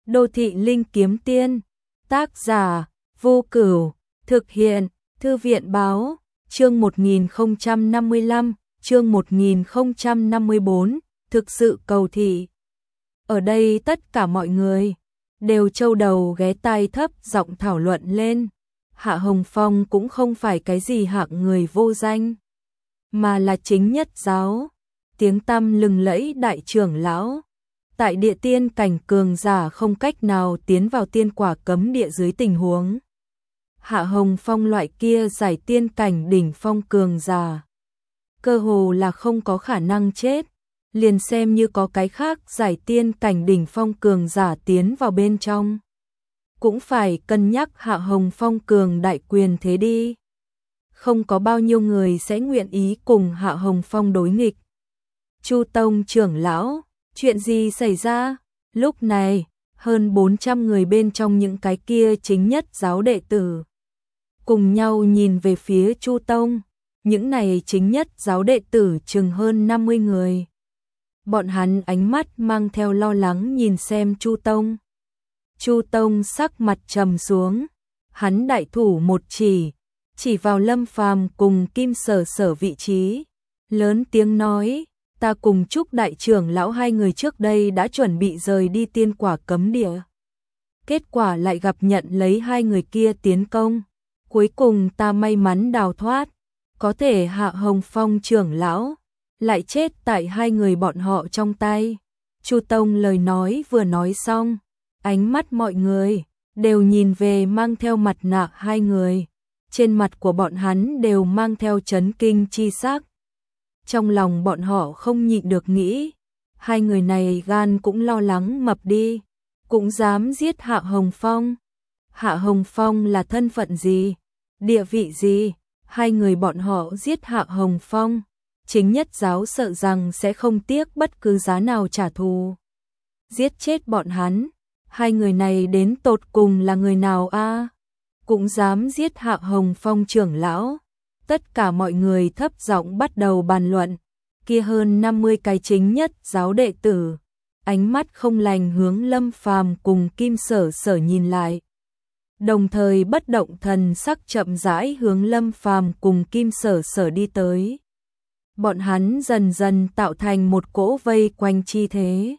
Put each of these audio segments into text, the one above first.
Đô thị linh kiếm tiên, tác giả, Vô Cửu, thực hiện, Thư viện báo, chương 1055, chương 1054, thực sự cầu thị. Ở đây tất cả mọi người đều châu đầu ghé tai thấp giọng thảo luận lên. Hạ Hồng Phong cũng không phải cái gì hạng người vô danh, mà là chính nhất giáo, tiếng tăm lừng lẫy đại trưởng lão. Tại địa tiên cảnh cường giả không cách nào tiến vào tiên quả cấm địa dưới tình huống Hạ Hồng Phong loại kia giải tiên cảnh đỉnh phong cường giả, cơ hồ là không có khả năng chết. Liền xem như có cái khác giải tiên cảnh đỉnh phong cường giả tiến vào bên trong, cũng phải cân nhắc Hạ Hồng Phong cường đại quyền thế đi. Không có bao nhiêu người sẽ nguyện ý cùng Hạ Hồng Phong đối nghịch. Chu Tông trưởng lão, chuyện gì xảy ra? Lúc này, hơn 400 người bên trong những cái kia chính nhất giáo đệ tử cùng nhau nhìn về phía Chu Tông. Những này chính nhất giáo đệ tử chừng hơn 50 người. Bọn hắn ánh mắt mang theo lo lắng nhìn xem Chu Tông. Chu Tông sắc mặt trầm xuống, hắn đại thủ một chỉ vào Lâm Phàm cùng Kim Sở Sở vị trí, lớn tiếng nói: ta cùng Trúc đại trưởng lão hai người trước đây đã chuẩn bị rời đi tiên quả cấm địa. Kết quả lại gặp nhận lấy hai người kia tiến công. Cuối cùng ta may mắn đào thoát, có thể Hạ Hồng Phong trưởng lão lại chết tại hai người bọn họ trong tay. Chu Tông lời nói vừa nói xong, ánh mắt mọi người đều nhìn về mang theo mặt nạ hai người. Trên mặt của bọn hắn đều mang theo chấn kinh chi sắc. Trong lòng bọn họ không nhịn được nghĩ, hai người này gan cũng lo lắng mập đi, cũng dám giết Hạ Hồng Phong. Hạ Hồng Phong là thân phận gì, địa vị gì? Hai người bọn họ giết Hạ Hồng Phong, chính nhất giáo sợ rằng sẽ không tiếc bất cứ giá nào trả thù, giết chết bọn hắn. Hai người này đến tột cùng là người nào a? Cũng dám giết Hạ Hồng Phong trưởng lão. Tất cả mọi người thấp giọng bắt đầu bàn luận. Kia hơn 50 cái chính nhất giáo đệ tử, ánh mắt không lành hướng Lâm Phàm cùng Kim Sở Sở nhìn lại. Đồng thời bất động thần sắc chậm rãi hướng Lâm Phàm cùng Kim Sở Sở đi tới. Bọn hắn dần dần tạo thành một cỗ vây quanh chi thế.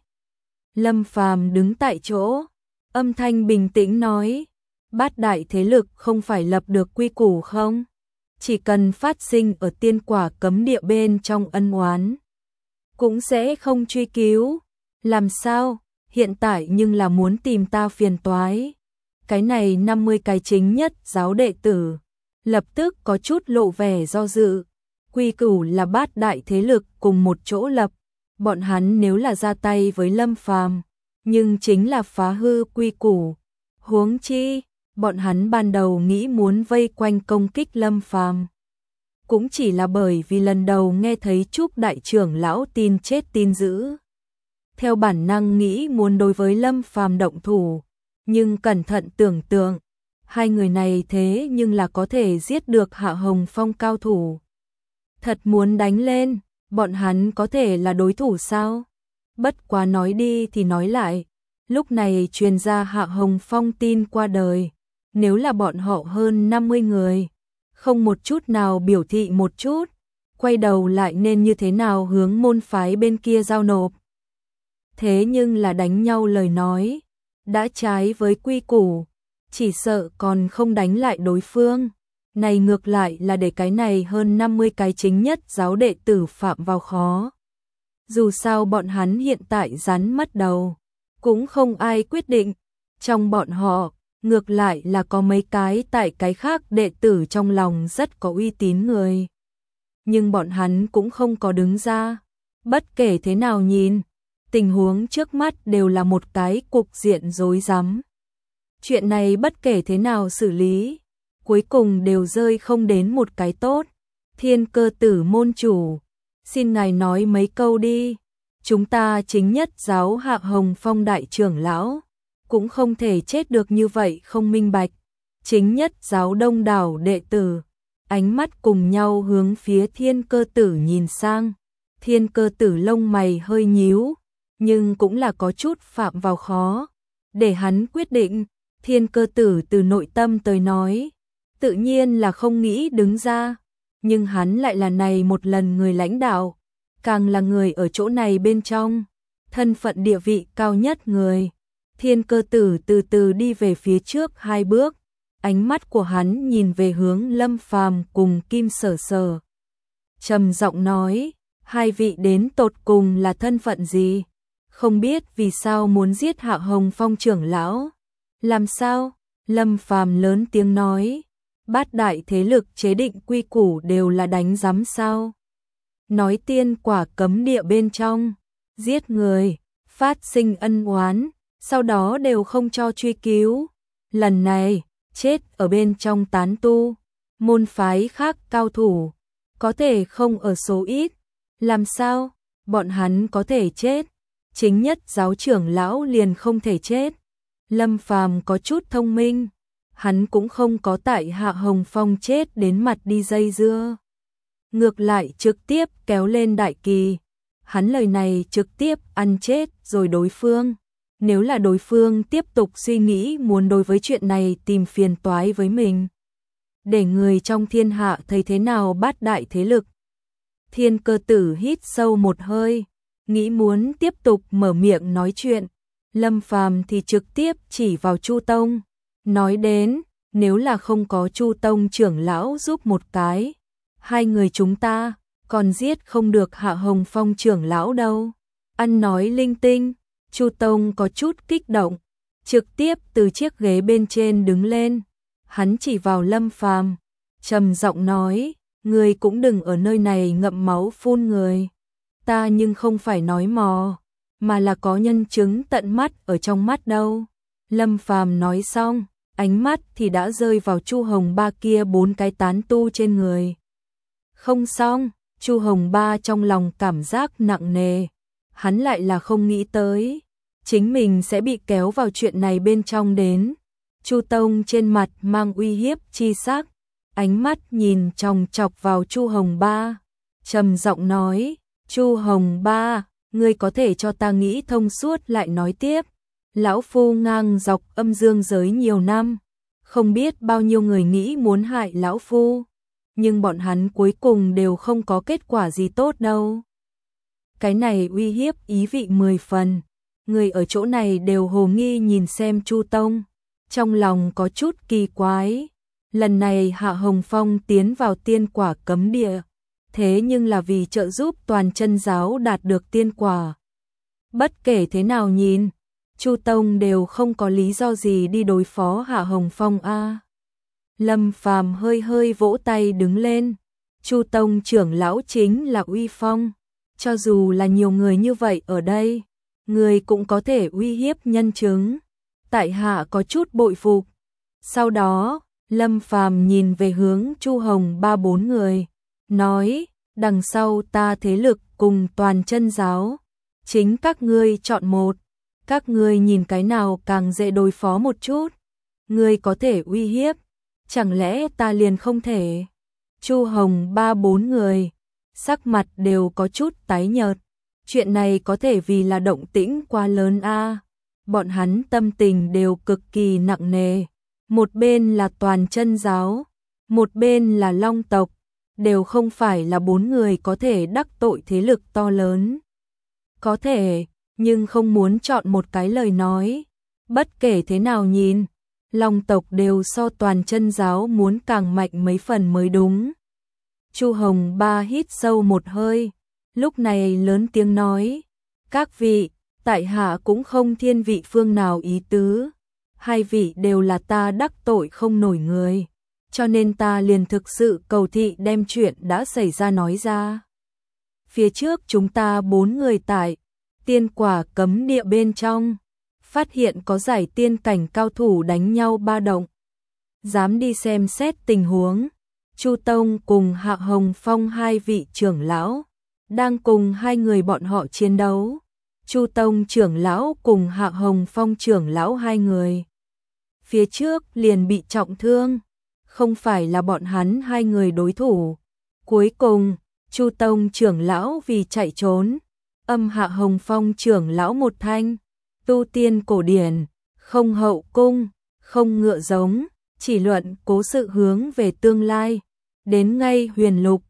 Lâm Phàm đứng tại chỗ, âm thanh bình tĩnh nói: bát đại thế lực không phải lập được quy củ không? Chỉ cần phát sinh ở tiên quả cấm địa bên trong ân oán, cũng sẽ không truy cứu. Làm sao? Hiện tại nhưng là muốn tìm ta phiền toái. Cái này 50 cái chính nhất giáo đệ tử lập tức có chút lộ vẻ do dự. Quy củ là bát đại thế lực cùng một chỗ lập, bọn hắn nếu là ra tay với Lâm Phàm, nhưng chính là phá hư quy củ. Huống chi, bọn hắn ban đầu nghĩ muốn vây quanh công kích Lâm Phàm, cũng chỉ là bởi vì lần đầu nghe thấy Trúc đại trưởng lão tin chết tin dữ, theo bản năng nghĩ muốn đối với Lâm Phàm động thủ. Nhưng cẩn thận tưởng tượng, hai người này thế nhưng là có thể giết được Hạ Hồng Phong cao thủ. Thật muốn đánh lên, bọn hắn có thể là đối thủ sao? Bất quá nói đi thì nói lại, lúc này truyền ra Hạ Hồng Phong tin qua đời. Nếu là bọn họ hơn 50 người, không một chút nào biểu thị một chút, quay đầu lại nên như thế nào hướng môn phái bên kia giao nộp. Thế nhưng là đánh nhau lời nói, đã trái với quy củ, chỉ sợ còn không đánh lại đối phương. Này ngược lại là để cái này hơn 50 cái chính nhất giáo đệ tử phạm vào khó. Dù sao bọn hắn hiện tại rắn mất đầu, cũng không ai quyết định. Trong bọn họ, ngược lại là có mấy cái tại cái khác đệ tử trong lòng rất có uy tín người. Nhưng bọn hắn cũng không có đứng ra. Bất kể thế nào nhìn, tình huống trước mắt đều là một cái cục diện rối rắm. Chuyện này bất kể thế nào xử lý, cuối cùng đều rơi không đến một cái tốt. Thiên Cơ Tử môn chủ, xin ngài nói mấy câu đi. Chúng ta chính nhất giáo Hạ Hồng Phong đại trưởng lão, cũng không thể chết được như vậy không minh bạch. Chính nhất giáo đông đảo đệ tử, ánh mắt cùng nhau hướng phía Thiên Cơ Tử nhìn sang. Thiên Cơ Tử lông mày hơi nhíu, nhưng cũng là có chút phạm vào khó. để hắn quyết định. Thiên Cơ Tử từ nội tâm tới nói, tự nhiên là không nghĩ đứng ra, nhưng hắn lại là này một lần người lãnh đạo, càng là người ở chỗ này bên trong, thân phận địa vị cao nhất người. Thiên Cơ Tử từ từ đi về phía trước 2 bước, ánh mắt của hắn nhìn về hướng Lâm Phàm cùng Kim Sở Sở. Trầm giọng nói, hai vị đến tột cùng là thân phận gì? Không biết vì sao muốn giết Hạ Hồng Phong trưởng lão? Làm sao? Lâm Phàm lớn tiếng nói, bát đại thế lực chế định quy củ đều là đánh giám sao? Nói tiên quả cấm địa bên trong, giết người, phát sinh ân oán, sau đó đều không cho truy cứu. Lần này, chết ở bên trong tán tu, môn phái khác cao thủ, có thể không ở số ít. Làm sao? Bọn hắn có thể chết, chính nhất giáo trưởng lão liền không thể chết. Lâm Phàm có chút thông minh, hắn cũng không có tại Hạ Hồng Phong chết đến mặt đi dây dưa. Ngược lại trực tiếp kéo lên đại kỳ. Hắn lời này trực tiếp ăn chết rồi đối phương. Nếu là đối phương tiếp tục suy nghĩ muốn đối với chuyện này tìm phiền toái với mình, để người trong thiên hạ thấy thế nào bát đại thế lực. Thiên Cơ Tử hít sâu một hơi, nghĩ muốn tiếp tục mở miệng nói chuyện. Lâm Phàm thì trực tiếp chỉ vào Chu Tông, nói đến, nếu là không có Chu Tông trưởng lão giúp một cái, hai người chúng ta còn giết không được Hạ Hồng Phong trưởng lão đâu. Ăn nói linh tinh, Chu Tông có chút kích động, trực tiếp từ chiếc ghế bên trên đứng lên, hắn chỉ vào Lâm Phàm, trầm giọng nói, ngươi cũng đừng ở nơi này ngậm máu phun người. Ta nhưng không phải nói mò, mà là có nhân chứng tận mắt ở trong mắt đâu. Lâm Phàm nói xong, ánh mắt thì đã rơi vào Chu Hồng Ba kia 4 cái tán tu trên người. Không xong, Chu Hồng Ba trong lòng cảm giác nặng nề, hắn lại là không nghĩ tới, chính mình sẽ bị kéo vào chuyện này bên trong đến. Chu Tông trên mặt mang uy hiếp chi sắc, ánh mắt nhìn chòng chọc vào Chu Hồng Ba, trầm giọng nói, Chu Hồng Ba, ngươi có thể cho ta nghĩ thông suốt lại nói tiếp. Lão phu ngang dọc âm dương giới nhiều năm, không biết bao nhiêu người nghĩ muốn hại lão phu, nhưng bọn hắn cuối cùng đều không có kết quả gì tốt đâu. Cái này uy hiếp ý vị 10 phần, người ở chỗ này đều hồ nghi nhìn xem Chu Tông, trong lòng có chút kỳ quái. Lần này Hạ Hồng Phong tiến vào tiên quả cấm địa, thế nhưng là vì trợ giúp toàn chân giáo đạt được tiên quả. Bất kể thế nào nhìn, Chu Tông đều không có lý do gì đi đối phó Hạ Hồng Phong a. Lâm Phàm hơi hơi vỗ tay đứng lên, Chu Tông trưởng lão chính là uy phong, cho dù là nhiều người như vậy ở đây, người cũng có thể uy hiếp nhân chứng. Tại hạ có chút bội phục. Sau đó, Lâm Phàm nhìn về hướng Chu Hồng Ba 4 người, nói, đằng sau ta thế lực cùng toàn chân giáo, chính các ngươi chọn một, các ngươi nhìn cái nào càng dễ đối phó một chút, ngươi có thể uy hiếp, chẳng lẽ ta liền không thể? Chu Hồng Ba 4 người, sắc mặt đều có chút tái nhợt, chuyện này có thể vì là động tĩnh quá lớn a. Bọn hắn tâm tình đều cực kỳ nặng nề, một bên là toàn chân giáo, một bên là Long tộc, đều không phải là 4 người có thể đắc tội thế lực to lớn. Có thể, nhưng không muốn chọn một cái lời nói. Bất kể thế nào nhìn, Long tộc đều so toàn chân giáo muốn càng mạnh mấy phần mới đúng. Chu Hồng Ba hít sâu một hơi, lúc này lớn tiếng nói, các vị, tại hạ cũng không thiên vị phương nào ý tứ, hai vị đều là ta đắc tội không nổi người, cho nên ta liền thực sự cầu thị đem chuyện đã xảy ra nói ra. Phía trước chúng ta 4 người tại tiên quả cấm địa bên trong, phát hiện có giải tiên cảnh cao thủ đánh nhau ba động. Dám đi xem xét tình huống, Chu Tông cùng Hạ Hồng Phong 2 vị trưởng lão, đang cùng 2 người bọn họ chiến đấu. Chu Tông trưởng lão cùng Hạ Hồng Phong trưởng lão 2 người. Phía trước liền bị trọng thương, không phải là bọn hắn 2 người đối thủ. Cuối cùng, Chu Tông trưởng lão vì chạy trốn, âm Hạ Hồng Phong trưởng lão một thanh, tu tiên cổ điển, không hậu cung, không ngựa giống, chỉ luận cố sự hướng về tương lai. Đến ngay Huyền Lục,